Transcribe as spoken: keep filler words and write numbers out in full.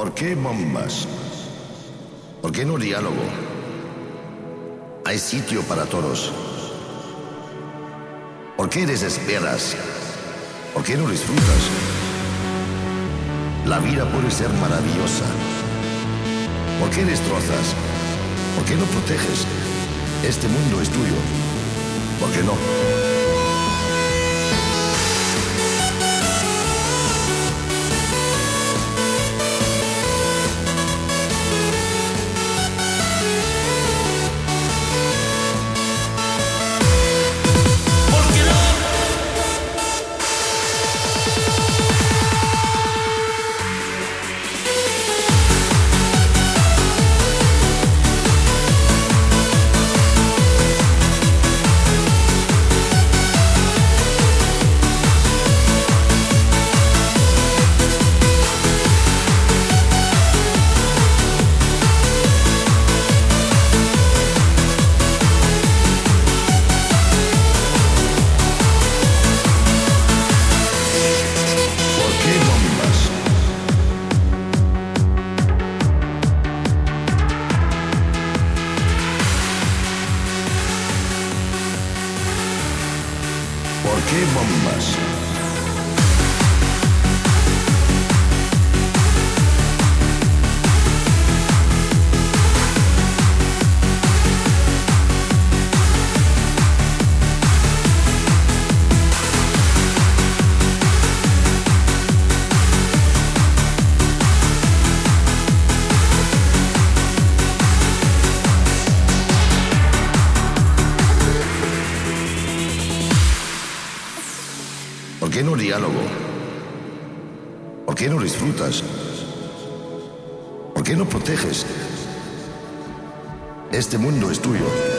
¿Por qué bombas? ¿Por qué no diálogo? Hay sitio para todos. ¿Por qué desesperas? ¿Por qué no disfrutas? La vida puede ser maravillosa. ¿Por qué destrozas? ¿Por qué no proteges? Este mundo es tuyo. ¿Por qué no? ¿Por qué bombas? ¿Por qué no diálogo? ¿Por qué no disfrutas? ¿Por qué no proteges? Este mundo es tuyo.